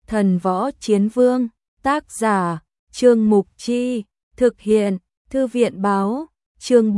Thần Võ Chiến Vương, tác giả, Trương Mục Chi, thực hiện, Thư viện Báo, chương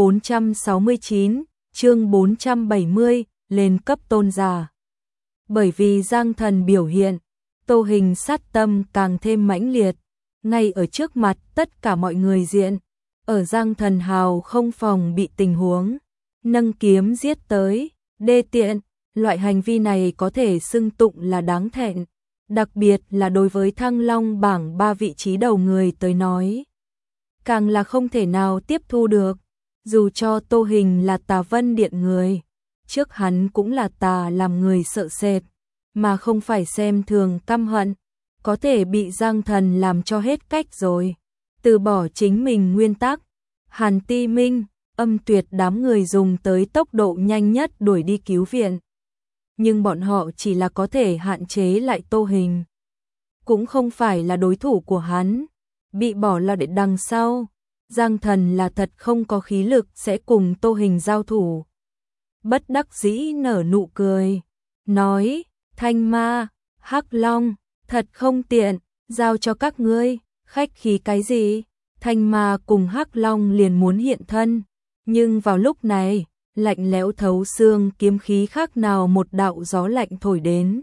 469, chương 470, lên cấp tôn giả. Bởi vì Giang Thần biểu hiện, Tô Hình sát tâm càng thêm mãnh liệt, ngay ở trước mặt tất cả mọi người diện, ở Giang Thần hào không phòng bị tình huống, nâng kiếm giết tới, đê tiện, loại hành vi này có thể xưng tụng là đáng thẹn, đặc biệt là đối với Thăng Long bảng 3 vị trí đầu người tới nói. Càng là không thể nào tiếp thu được, dù cho Tô Hình là Tà Vân Điện người, trước hắn cũng là tà làm người sợ sệt, mà không phải xem thường căm hận, có thể bị Giang Thần làm cho hết cách rồi, từ bỏ chính mình nguyên tắc. Hàn Ti Minh, Âm Tuyệt đám người dùng tới tốc độ nhanh nhất đuổi đi cứu viện. Nhưng bọn họ chỉ là có thể hạn chế lại Tô Hình. Cũng không phải là đối thủ của hắn, bị bỏ lại để đằng sau. Giang Thần là thật không có khí lực sẽ cùng Tô Hình giao thủ. Bất đắc dĩ nở nụ cười, nói, Thanh Ma, Hắc Long, thật không tiện, giao cho các ngươi, khách khí cái gì? Thanh Ma cùng Hắc Long liền muốn hiện thân, nhưng vào lúc này, lạnh lẽo thấu xương kiếm khí khác nào một đạo gió lạnh thổi đến.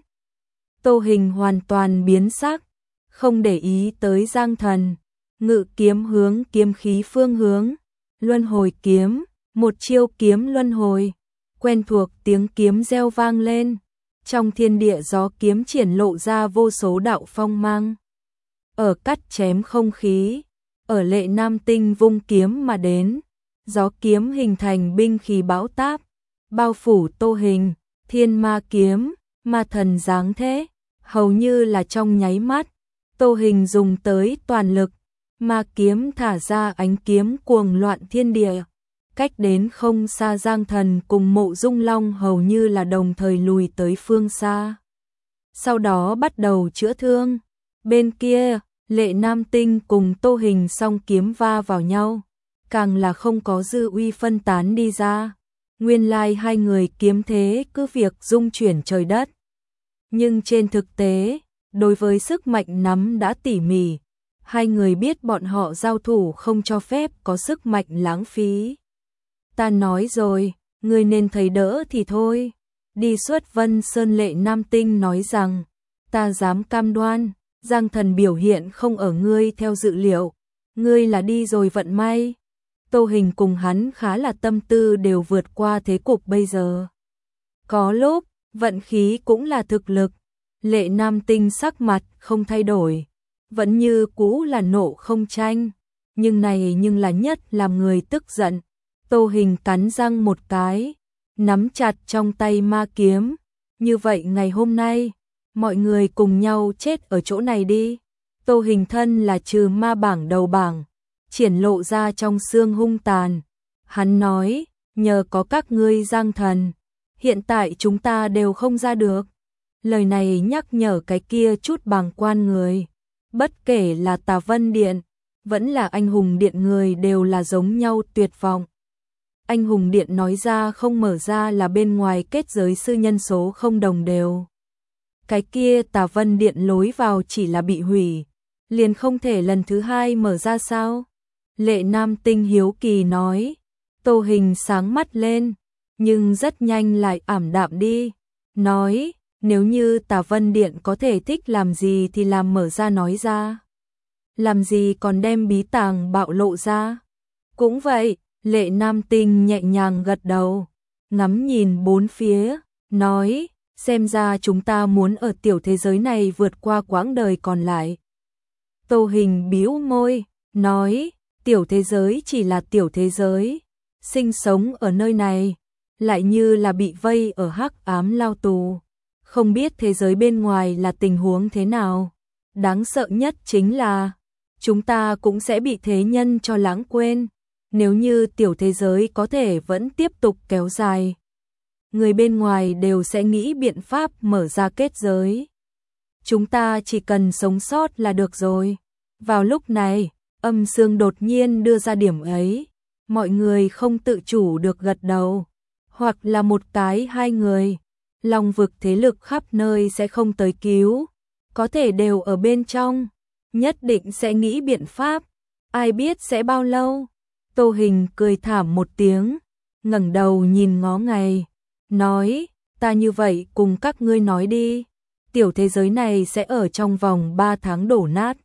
Tô Hình hoàn toàn biến sắc, không để ý tới Giang Thần, ngự kiếm hướng kiếm khí phương hướng, luân hồi kiếm, một chiêu kiếm luân hồi, quen thuộc tiếng kiếm reo vang lên, trong thiên địa gió kiếm triển lộ ra vô số đạo phong mang. Ở cắt chém không khí, ở Lệ Nam Tinh vung kiếm mà đến, gió kiếm hình thành binh khí bão táp, bao phủ Tô Hình, thiên ma kiếm, ma thần giáng thế, hầu như là trong nháy mắt, Tô Hình dùng tới toàn lực, ma kiếm thả ra ánh kiếm cuồng loạn thiên địa, cách đến không xa Giang Thần cùng Mộ Dung Long hầu như là đồng thời lùi tới phương xa. Sau đó bắt đầu chữa thương, bên kia, Lệ Nam Tinh cùng Tô Hình song kiếm va vào nhau, càng là không có dư uy phân tán đi ra. Nguyên lai hai người kiếm thế cứ việc dung chuyển trời đất. Nhưng trên thực tế, đối với sức mạnh nắm đã tỉ mỉ, hai người biết bọn họ giao thủ không cho phép có sức mạnh lãng phí. Ta nói rồi, ngươi nên thấy đỡ thì thôi. Đi xuất Vân Sơn Lệ Nam Tinh nói rằng, ta dám cam đoan, Giang Thần biểu hiện không ở ngươi theo dự liệu, ngươi là đi rồi vận may. Tô Hình cùng hắn khá là tâm tư đều vượt qua thế cục bây giờ. Có lúc, vận khí cũng là thực lực. Lệ Nam Tinh sắc mặt không thay đổi, vẫn như cũ là nộ không tranh, nhưng này nhưng là nhất làm người tức giận. Tô Hình cắn răng một cái, nắm chặt trong tay ma kiếm, như vậy ngày hôm nay, mọi người cùng nhau chết ở chỗ này đi. Tô Hình thân là trừ ma bảng đầu bảng, triển lộ ra trong xương hung tàn. Hắn nói, nhờ có các ngươi Giang Thần, hiện tại chúng ta đều không ra được. Lời này nhắc nhở cái kia chút bàng quan người. Bất kể là Tà Vân Điện, vẫn là Anh Hùng Điện người đều là giống nhau tuyệt vọng. Anh Hùng Điện nói ra không mở ra là bên ngoài kết giới sư nhân số không đồng đều. Cái kia Tà Vân Điện lối vào chỉ là bị hủy, liền không thể lần thứ hai mở ra sao? Lệ Nam Tinh hiếu kỳ nói. Tô Hình sáng mắt lên, nhưng rất nhanh lại ảm đạm đi. Nói, nếu như Tà Vân Điện có thể thích làm gì thì làm mở ra nói ra. Làm gì còn đem bí tàng bạo lộ ra? Cũng vậy, Lệ Nam Tinh nhẹ nhàng gật đầu, ngắm nhìn bốn phía, nói, xem ra chúng ta muốn ở tiểu thế giới này vượt qua quãng đời còn lại. Tô Hình bĩu môi, nói, tiểu thế giới chỉ là tiểu thế giới, sinh sống ở nơi này, lại như là bị vây ở hắc ám lao tù, không biết thế giới bên ngoài là tình huống thế nào. Đáng sợ nhất chính là, chúng ta cũng sẽ bị thế nhân cho lãng quên, nếu như tiểu thế giới có thể vẫn tiếp tục kéo dài. Người bên ngoài đều sẽ nghĩ biện pháp mở ra kết giới. Chúng ta chỉ cần sống sót là được rồi. Vào lúc này, Âm Sương đột nhiên đưa ra điểm ấy, mọi người không tự chủ được gật đầu, hoặc là một cái hai người, Long vực thế lực khắp nơi sẽ không tới cứu, có thể đều ở bên trong, nhất định sẽ nghĩ biện pháp, ai biết sẽ bao lâu. Tô Hình cười thảm một tiếng, ngẩng đầu nhìn ngó ngày, nói, ta như vậy cùng các ngươi nói đi, tiểu thế giới này sẽ ở trong vòng 3 tháng đổ nát.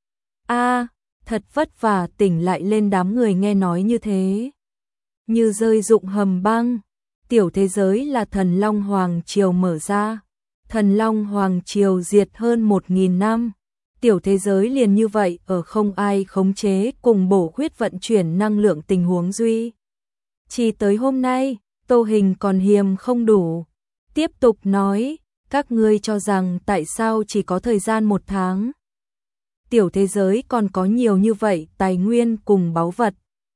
A, thật vất vả tỉnh lại lên đám người nghe nói như thế. Như rơi dụng hầm băng, tiểu thế giới là Thần Long Hoàng Triều mở ra. Thần Long Hoàng Triều diệt hơn 1.000 năm. Tiểu thế giới liền như vậy ở không ai khống chế cùng bổ khuyết vận chuyển năng lượng tình huống duy. Chỉ tới hôm nay, Tô Hình còn hiềm không đủ. Tiếp tục nói, các ngươi cho rằng tại sao chỉ có thời gian 1 tháng. Tiểu thế giới còn có nhiều như vậy tài nguyên cùng báu vật.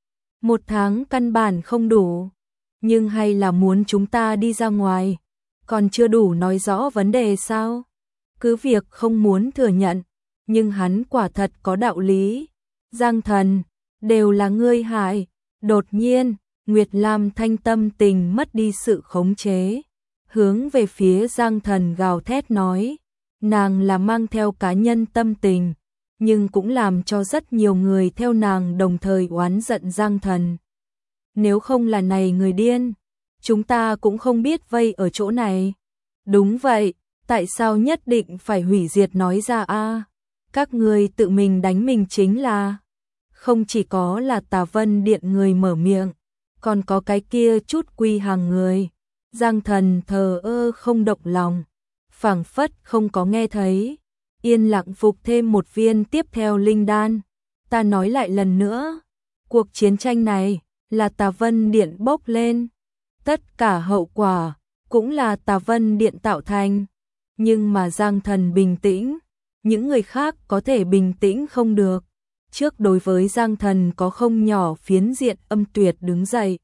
1 tháng căn bản không đủ, nhưng hay là muốn chúng ta đi ra ngoài, còn chưa đủ nói rõ vấn đề sao? Cứ việc không muốn thừa nhận, nhưng hắn quả thật có đạo lý. Giang Thần, đều là ngươi hại. Đột nhiên, Nguyệt Lam Thanh tâm tình mất đi sự khống chế, hướng về phía Giang Thần gào thét nói, nàng là mang theo cá nhân tâm tình, nhưng cũng làm cho rất nhiều người theo nàng đồng thời oán giận Giang Thần. Nếu không là này người điên, chúng ta cũng không biết vây ở chỗ này. Đúng vậy, tại sao nhất định phải hủy diệt nói ra a? Các người tự mình đánh mình chính là. Không chỉ có là Tà Vân Điện người mở miệng, còn có cái kia chút quy hàng người. Giang Thần thờ ơ không động lòng, phảng phất không có nghe thấy, yên lặng phục thêm một viên tiếp theo linh đan. Ta nói lại lần nữa, cuộc chiến tranh này là Tà Vân Điện bốc lên, tất cả hậu quả cũng là Tà Vân Điện tạo thành, nhưng mà Giang Thần bình tĩnh, những người khác có thể bình tĩnh không được. Trước đối với Giang Thần có không nhỏ phiến diện âm tuyệt đứng dậy,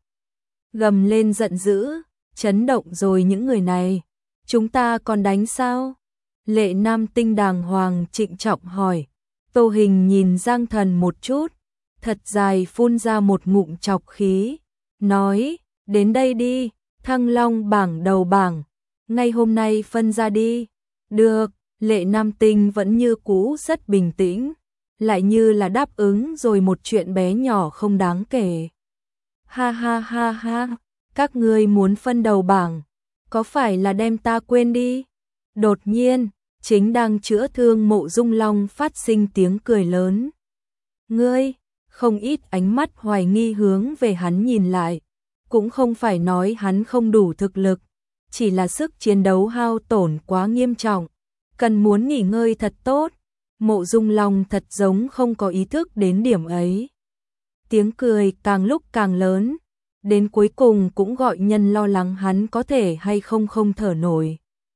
gầm lên giận dữ, chấn động rồi những người này, chúng ta còn đánh sao? Lệ Nam Tinh đàng hoàng trịnh trọng hỏi. Tô Hình nhìn Giang Thần một chút, thật dài phun ra một ngụm chọc khí, nói, đến đây đi, Thăng Long bảng đầu bảng, ngay hôm nay phân ra đi. Được, Lệ Nam Tinh vẫn như cũ rất bình tĩnh, lại như là đáp ứng rồi một chuyện bé nhỏ không đáng kể. Ha ha ha ha, các ngươi muốn phân đầu bảng, có phải là đem ta quên đi? Đột nhiên, chính đang chữa thương Mộ Dung Long phát sinh tiếng cười lớn. Ngươi, không ít ánh mắt hoài nghi hướng về hắn nhìn lại, cũng không phải nói hắn không đủ thực lực, chỉ là sức chiến đấu hao tổn quá nghiêm trọng, cần muốn nghỉ ngơi thật tốt. Mộ Dung Long thật giống không có ý thức đến điểm ấy. Tiếng cười càng lúc càng lớn, đến cuối cùng cũng gọi nhân lo lắng hắn có thể hay không không thở nổi.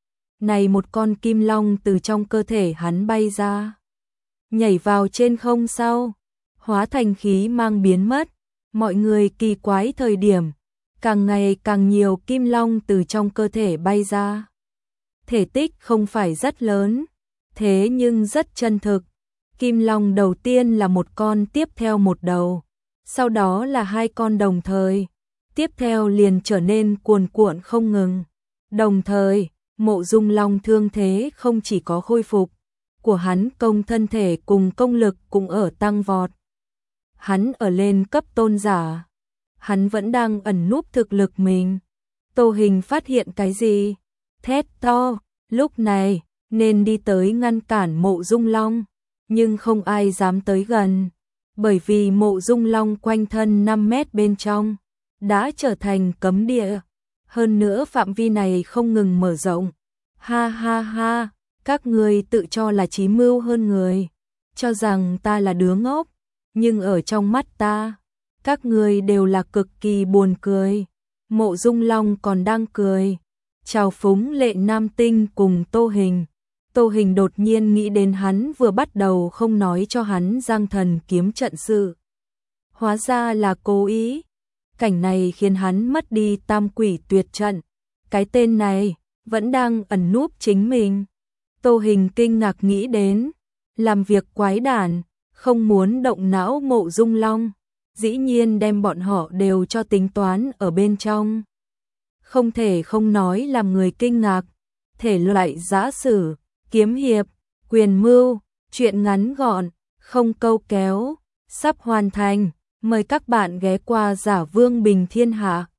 Này một con kim long từ trong cơ thể hắn bay ra, nhảy vào trên không sau, hóa thành khí mang biến mất. Mọi người kỳ quái thời điểm, càng ngày càng nhiều kim long từ trong cơ thể bay ra. Thể tích không phải rất lớn, thế nhưng rất chân thực. Kim long đầu tiên là một con tiếp theo một đầu, sau đó là 2 con đồng thời, tiếp theo liền trở nên cuồn cuộn không ngừng. Đồng thời, Mộ Dung Long thương thế không chỉ có khôi phục, của hắn công thân thể cùng công lực cũng ở tăng vọt. Hắn ở lên cấp tôn giả, hắn vẫn đang ẩn núp thực lực mình. Tô Hình phát hiện cái gì? Thét to, lúc này nên đi tới ngăn cản Mộ Dung Long, nhưng không ai dám tới gần, bởi vì Mộ Dung Long quanh thân 5 mét bên trong đã trở thành cấm địa, hơn nữa phạm vi này không ngừng mở rộng. Ha ha ha, các ngươi tự cho là trí mưu hơn người, cho rằng ta là đứa ngốc, nhưng ở trong mắt ta, các ngươi đều là cực kỳ buồn cười. Mộ Dung Long còn đang cười, chào phúng Lệ Nam Tinh cùng Tô Hình. Tô Hình đột nhiên nghĩ đến hắn vừa bắt đầu không nói cho hắn Giang Thần kiếm trận sự, hóa ra là cố ý. Cảnh này khiến hắn mất đi Tam Quỷ Tuyệt Trận, cái tên này vẫn đang ẩn núp chính mình. Tô Hình kinh ngạc nghĩ đến, làm việc quái đản, không muốn động não Mộ Dung Long, dĩ nhiên đem bọn họ đều cho tính toán ở bên trong. Không thể không nói làm người kinh ngạc, thể loại giã sử, kiếm hiệp, Quyền mưu, chuyện ngắn gọn, không câu kéo, sắp hoàn thành. Mời các bạn ghé qua Giả Vương Bình Thiên Hạ.